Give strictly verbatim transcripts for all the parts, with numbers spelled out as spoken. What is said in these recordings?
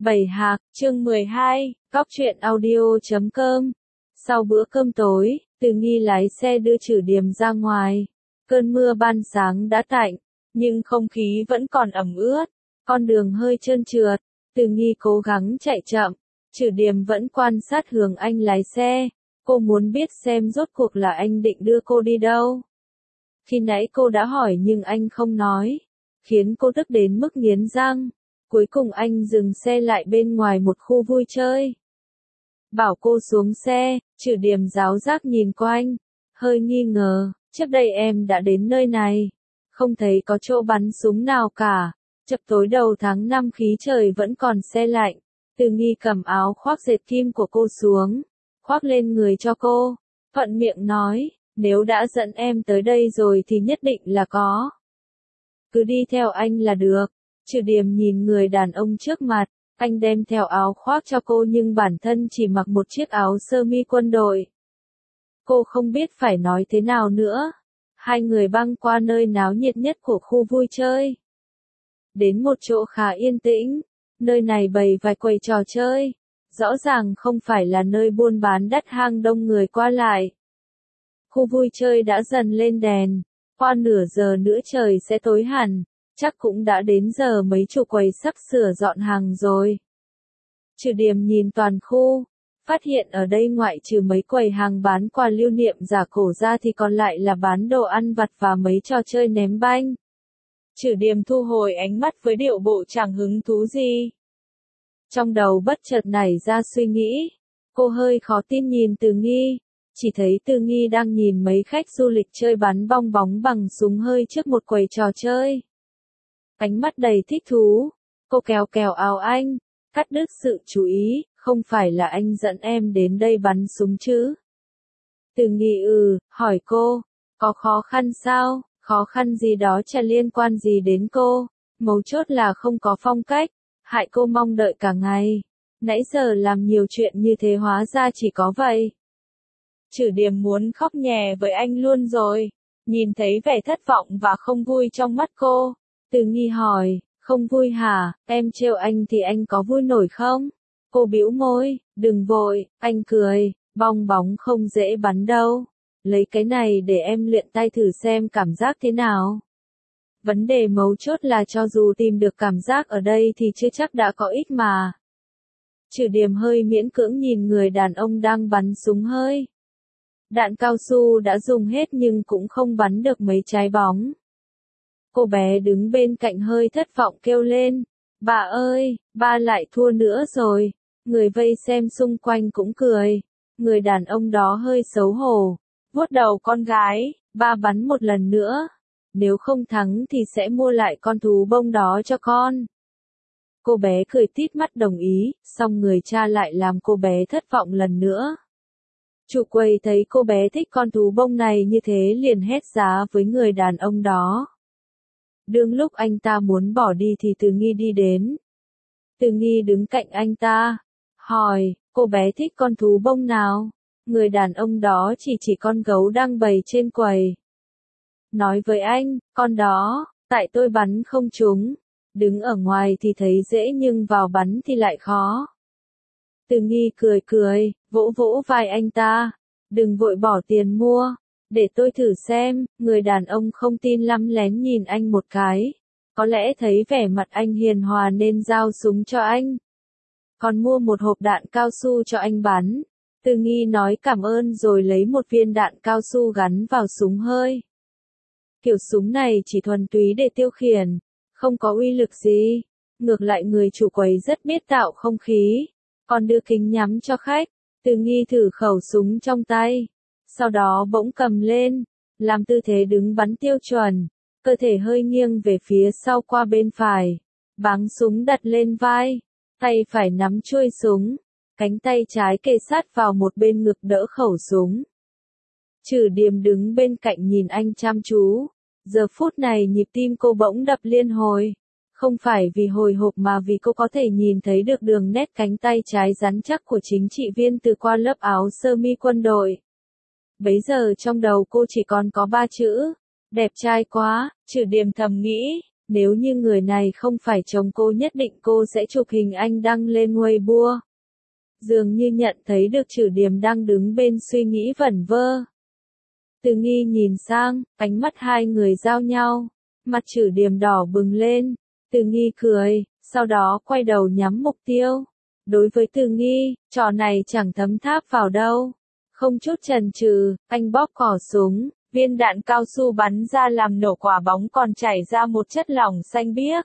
Bảy Hạc, chương mười hai, Cóc truyện audio chấm com. Sau bữa cơm tối, Từ Nghi lái xe đưa Trử Điềm ra ngoài. Cơn mưa ban sáng đã tạnh, nhưng không khí vẫn còn ẩm ướt, con đường hơi trơn trượt. Từ Nghi cố gắng chạy chậm, Trử Điềm vẫn quan sát hướng anh lái xe. Cô muốn biết xem rốt cuộc là anh định đưa cô đi đâu. Khi nãy cô đã hỏi nhưng anh không nói, khiến cô tức đến mức nghiến răng. Cuối cùng anh dừng xe lại bên ngoài một khu vui chơi. Bảo cô xuống xe, Trử Điềm giáo giác nhìn quanh, hơi nghi ngờ, trước đây em đã đến nơi này, không thấy có chỗ bắn súng nào cả. Chập tối đầu tháng năm khí trời vẫn còn se lạnh, Từ Nghi cầm áo khoác dệt kim của cô xuống, khoác lên người cho cô, thuận miệng nói, nếu đã dẫn em tới đây rồi thì nhất định là có. Cứ đi theo anh là được. Trử Điềm nhìn người đàn ông trước mặt, anh đem theo áo khoác cho cô nhưng bản thân chỉ mặc một chiếc áo sơ mi quân đội. Cô không biết phải nói thế nào nữa. Hai người băng qua nơi náo nhiệt nhất của khu vui chơi. Đến một chỗ khá yên tĩnh, nơi này bày vài quầy trò chơi. Rõ ràng không phải là nơi buôn bán đắt hang đông người qua lại. Khu vui chơi đã dần lên đèn, qua nửa giờ nữa trời sẽ tối hẳn. Chắc cũng đã đến giờ mấy chủ quầy sắp sửa dọn hàng rồi. Trử Điềm nhìn toàn khu, phát hiện ở đây ngoại trừ mấy quầy hàng bán quà lưu niệm giả cổ ra thì còn lại là bán đồ ăn vặt và mấy trò chơi ném banh. Trử Điềm thu hồi ánh mắt với điệu bộ chẳng hứng thú gì. Trong đầu bất chợt nảy ra suy nghĩ, cô hơi khó tin nhìn Từ Nghi, chỉ thấy Từ Nghi đang nhìn mấy khách du lịch chơi bắn bong bóng bằng súng hơi trước một quầy trò chơi. Ánh mắt đầy thích thú, cô kéo kéo áo anh, cắt đứt sự chú ý, không phải là anh dẫn em đến đây bắn súng chứ? Từ Nghi ừ, hỏi cô, có khó khăn sao? Khó khăn gì đó chả liên quan gì đến cô, mấu chốt là không có phong cách, hại cô mong đợi cả ngày. Nãy giờ làm nhiều chuyện như thế hóa ra chỉ có vậy. Trử Điềm muốn khóc nhè với anh luôn rồi, nhìn thấy vẻ thất vọng và không vui trong mắt cô. Từ Nghi hỏi, không vui hả, em trêu anh thì anh có vui nổi không? Cô bĩu môi, đừng vội, anh cười, bong bóng không dễ bắn đâu. Lấy cái này để em luyện tay thử xem cảm giác thế nào. Vấn đề mấu chốt là cho dù tìm được cảm giác ở đây thì chưa chắc đã có ích mà. Trử Điềm hơi miễn cưỡng nhìn người đàn ông đang bắn súng hơi. Đạn cao su đã dùng hết nhưng cũng không bắn được mấy trái bóng. Cô bé đứng bên cạnh hơi thất vọng kêu lên, bà ơi, ba lại thua nữa rồi. Người vây xem xung quanh cũng cười. Người đàn ông đó hơi xấu hổ, vuốt đầu con gái, ba bắn một lần nữa. Nếu không thắng thì sẽ mua lại con thú bông đó cho con. Cô bé cười tít mắt đồng ý, xong người cha lại làm cô bé thất vọng lần nữa. Chủ quầy thấy cô bé thích con thú bông này như thế liền hét giá với người đàn ông đó. Đương lúc anh ta muốn bỏ đi thì Từ Nghi đi đến. Từ Nghi đứng cạnh anh ta, hỏi, cô bé thích con thú bông nào? Người đàn ông đó chỉ chỉ con gấu đang bày trên quầy. Nói với anh, con đó, tại tôi bắn không trúng. Đứng ở ngoài thì thấy dễ nhưng vào bắn thì lại khó. Từ Nghi cười cười, vỗ vỗ vai anh ta. Đừng vội bỏ tiền mua. Để tôi thử xem, người đàn ông không tin lắm lén nhìn anh một cái. Có lẽ thấy vẻ mặt anh hiền hòa nên giao súng cho anh. Còn mua một hộp đạn cao su cho anh bắn. Từ Nghi nói cảm ơn rồi lấy một viên đạn cao su gắn vào súng hơi. Kiểu súng này chỉ thuần túy để tiêu khiển, không có uy lực gì. Ngược lại người chủ quầy rất biết tạo không khí. Còn đưa kính nhắm cho khách. Từ Nghi thử khẩu súng trong tay. Sau đó bỗng cầm lên, làm tư thế đứng bắn tiêu chuẩn, cơ thể hơi nghiêng về phía sau qua bên phải, báng súng đặt lên vai, tay phải nắm chuôi súng, cánh tay trái kề sát vào một bên ngực đỡ khẩu súng. Trử Điềm đứng bên cạnh nhìn anh chăm chú, giờ phút này nhịp tim cô bỗng đập liên hồi, không phải vì hồi hộp mà vì cô có thể nhìn thấy được đường nét cánh tay trái rắn chắc của chính trị viên từ qua lớp áo sơ mi quân đội. Bấy giờ trong đầu cô chỉ còn có ba chữ, đẹp trai quá. Trử Điềm thầm nghĩ, Nếu như người này không phải chồng cô nhất định cô sẽ chụp hình anh đăng lên Weibo. Dường như nhận thấy được Trử Điềm đang đứng bên suy nghĩ vẩn vơ. Từ Nghi nhìn sang, ánh mắt hai người giao nhau. Mặt Trử Điềm đỏ bừng lên. Từ Nghi cười, sau đó quay đầu nhắm mục tiêu. Đối với Từ Nghi, trò này chẳng thấm tháp vào đâu. Không chút chần chừ, anh bóp cò súng, viên đạn cao su bắn ra làm nổ quả bóng còn chảy ra một chất lỏng xanh biếc.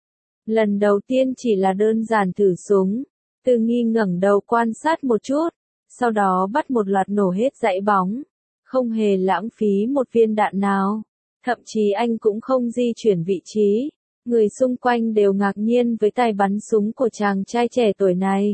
Lần đầu tiên chỉ là đơn giản thử súng. Từ Nghi ngẩng đầu quan sát một chút, sau đó bắt một loạt nổ hết dãy bóng. Không hề lãng phí một viên đạn nào. Thậm chí anh cũng không di chuyển vị trí. Người xung quanh đều ngạc nhiên với tài bắn súng của chàng trai trẻ tuổi này.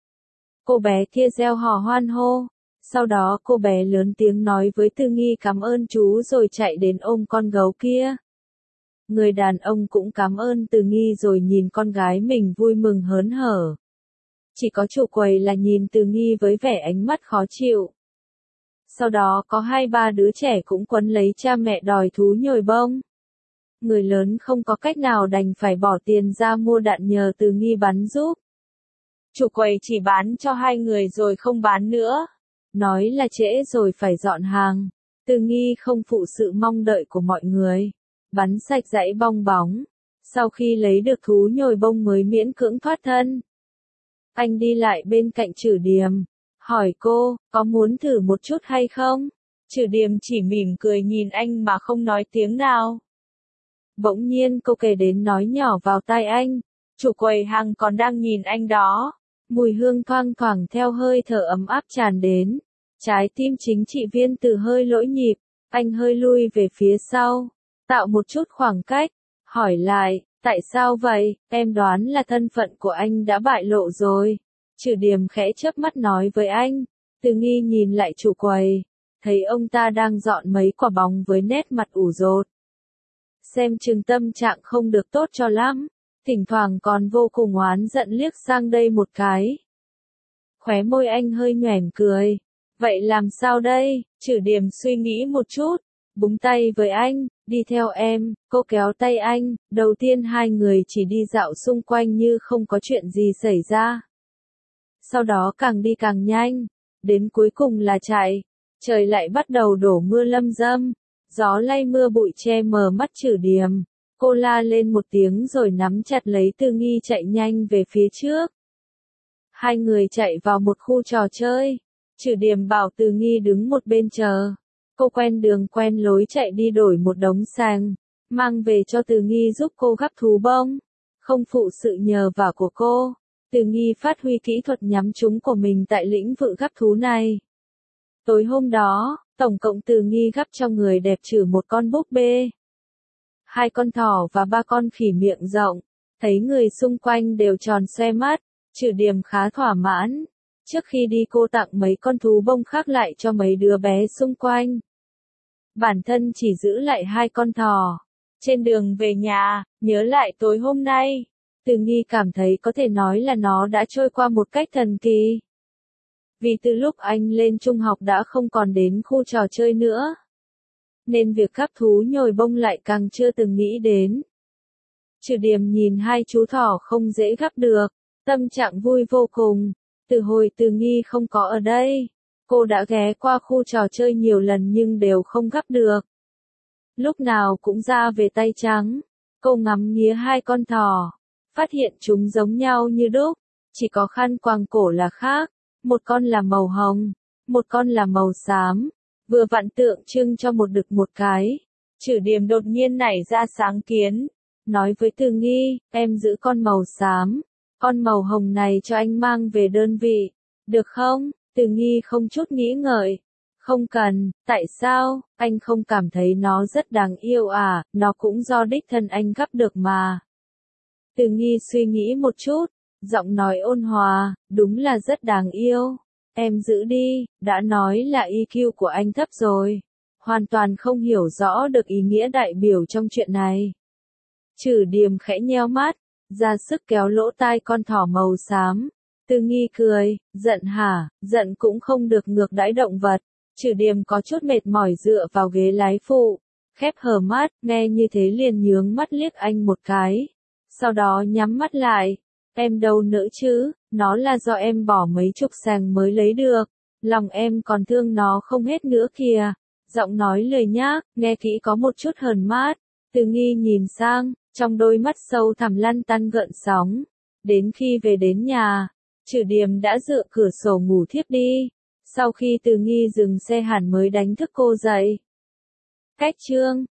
Cô bé kia reo hò hoan hô. Sau đó cô bé lớn tiếng nói với Từ Nghi cảm ơn chú rồi chạy đến ôm con gấu kia. Người đàn ông cũng cảm ơn Từ Nghi rồi nhìn con gái mình vui mừng hớn hở. Chỉ có chủ quầy là nhìn Từ Nghi với vẻ ánh mắt khó chịu. Sau đó có hai ba đứa trẻ cũng quấn lấy cha mẹ đòi thú nhồi bông. Người lớn không có cách nào đành phải bỏ tiền ra mua đạn nhờ Từ Nghi bắn giúp. Chủ quầy chỉ bán cho hai người rồi không bán nữa. Nói là trễ rồi phải dọn hàng. Từ Nghi không phụ sự mong đợi của mọi người. Bắn sạch dãy bong bóng. Sau khi lấy được thú nhồi bông mới miễn cưỡng thoát thân. Anh đi lại bên cạnh Trử Điềm. Hỏi cô, có muốn thử một chút hay không? Trử Điềm chỉ mỉm cười nhìn anh mà không nói tiếng nào. Bỗng nhiên cô kề đến nói nhỏ vào tai anh. Chủ quầy hàng còn đang nhìn anh đó. Mùi hương thoang thoảng theo hơi thở ấm áp tràn đến. Trái tim chính trị viên Từ hơi lỗi nhịp. Anh hơi lui về phía sau. Tạo một chút khoảng cách. Hỏi lại, tại sao vậy? Em đoán là thân phận của anh đã bại lộ rồi. Trử Điềm khẽ chớp mắt nói với anh. Từ Nghi nhìn lại chủ quầy. Thấy ông ta đang dọn mấy quả bóng với nét mặt ủ rột. Xem chừng tâm trạng không được tốt cho lắm. Thỉnh thoảng còn vô cùng oán giận liếc sang đây một cái. Khóe môi anh hơi nhoẻn cười. Vậy làm sao đây? Trử Điềm suy nghĩ một chút. Búng tay với anh, đi theo em. Cô kéo tay anh. Đầu tiên hai người chỉ đi dạo xung quanh như không có chuyện gì xảy ra. Sau đó càng đi càng nhanh. Đến cuối cùng là chạy. Trời lại bắt đầu đổ mưa lâm dâm. Gió lay mưa bụi che mờ mắt Trử Điềm. Cô la lên một tiếng rồi nắm chặt lấy Từ Nghi chạy nhanh về phía trước. Hai người chạy vào một khu trò chơi. Trử Điềm bảo Từ Nghi đứng một bên chờ. Cô quen đường quen lối chạy đi đổi một đống sàng. Mang về cho Từ Nghi giúp cô gắp thú bông. Không phụ sự nhờ vả của cô. Từ Nghi phát huy kỹ thuật nhắm trúng của mình tại lĩnh vực gắp thú này. Tối hôm đó, tổng cộng Từ Nghi gắp cho người đẹp trừ một con búp bê, hai con thỏ và ba con khỉ miệng rộng. Thấy người xung quanh đều tròn xoe mắt, Trử Điềm khá thỏa mãn. Trước khi đi cô tặng mấy con thú bông khác lại cho mấy đứa bé xung quanh. Bản thân chỉ giữ lại hai con thỏ. Trên đường về nhà, nhớ lại tối hôm nay, Từ Nghi cảm thấy có thể nói là nó đã trôi qua một cách thần kỳ. Vì từ lúc anh lên trung học đã không còn đến khu trò chơi nữa. Nên việc gắp thú nhồi bông lại càng chưa từng nghĩ đến. Trử Điềm nhìn hai chú thỏ không dễ gắp được, tâm trạng vui vô cùng. Từ hồi Từ Nghi không có ở đây, cô đã ghé qua khu trò chơi nhiều lần nhưng đều không gắp được. Lúc nào cũng ra về tay trắng. Cô ngắm nghía hai con thỏ, phát hiện chúng giống nhau như đúc, chỉ có khăn quàng cổ là khác. Một con là màu hồng, một con là màu xám, vừa vặn tượng trưng cho một đực một cái. Trử Điềm đột nhiên nảy ra sáng kiến, nói với Từ Nghi, em giữ con màu xám, con màu hồng này cho anh mang về đơn vị, được không? Từ Nghi không chút nghĩ ngợi, không cần, tại sao, anh không cảm thấy nó rất đáng yêu à, nó cũng do đích thân anh gắp được mà. Từ Nghi suy nghĩ một chút. Giọng nói ôn hòa, đúng là rất đáng yêu. Em giữ đi, đã nói là i kiu của anh thấp rồi. Hoàn toàn không hiểu rõ được ý nghĩa đại biểu trong chuyện này. Trử Điềm khẽ nheo mắt, ra sức kéo lỗ tai con thỏ màu xám. Từ Nghi cười, giận hả, giận cũng không được ngược đãi động vật. Trử Điềm có chút mệt mỏi dựa vào ghế lái phụ. khép hờ mắt, nghe như thế liền nhướng mắt liếc anh một cái. Sau đó nhắm mắt lại. Em đâu nữa chứ, nó là do em bỏ mấy chục sàng mới lấy được. Lòng em còn thương nó không hết nữa kìa. Giọng nói lời nhác, nghe kỹ có một chút hờn mát. Từ Nghi nhìn sang, trong đôi mắt sâu thẳm lăn tăn gợn sóng. Đến khi về đến nhà, Trử Điềm đã dựa cửa sổ ngủ thiếp đi. Sau khi Từ Nghi dừng xe hẳn mới đánh thức cô dậy. Cách chương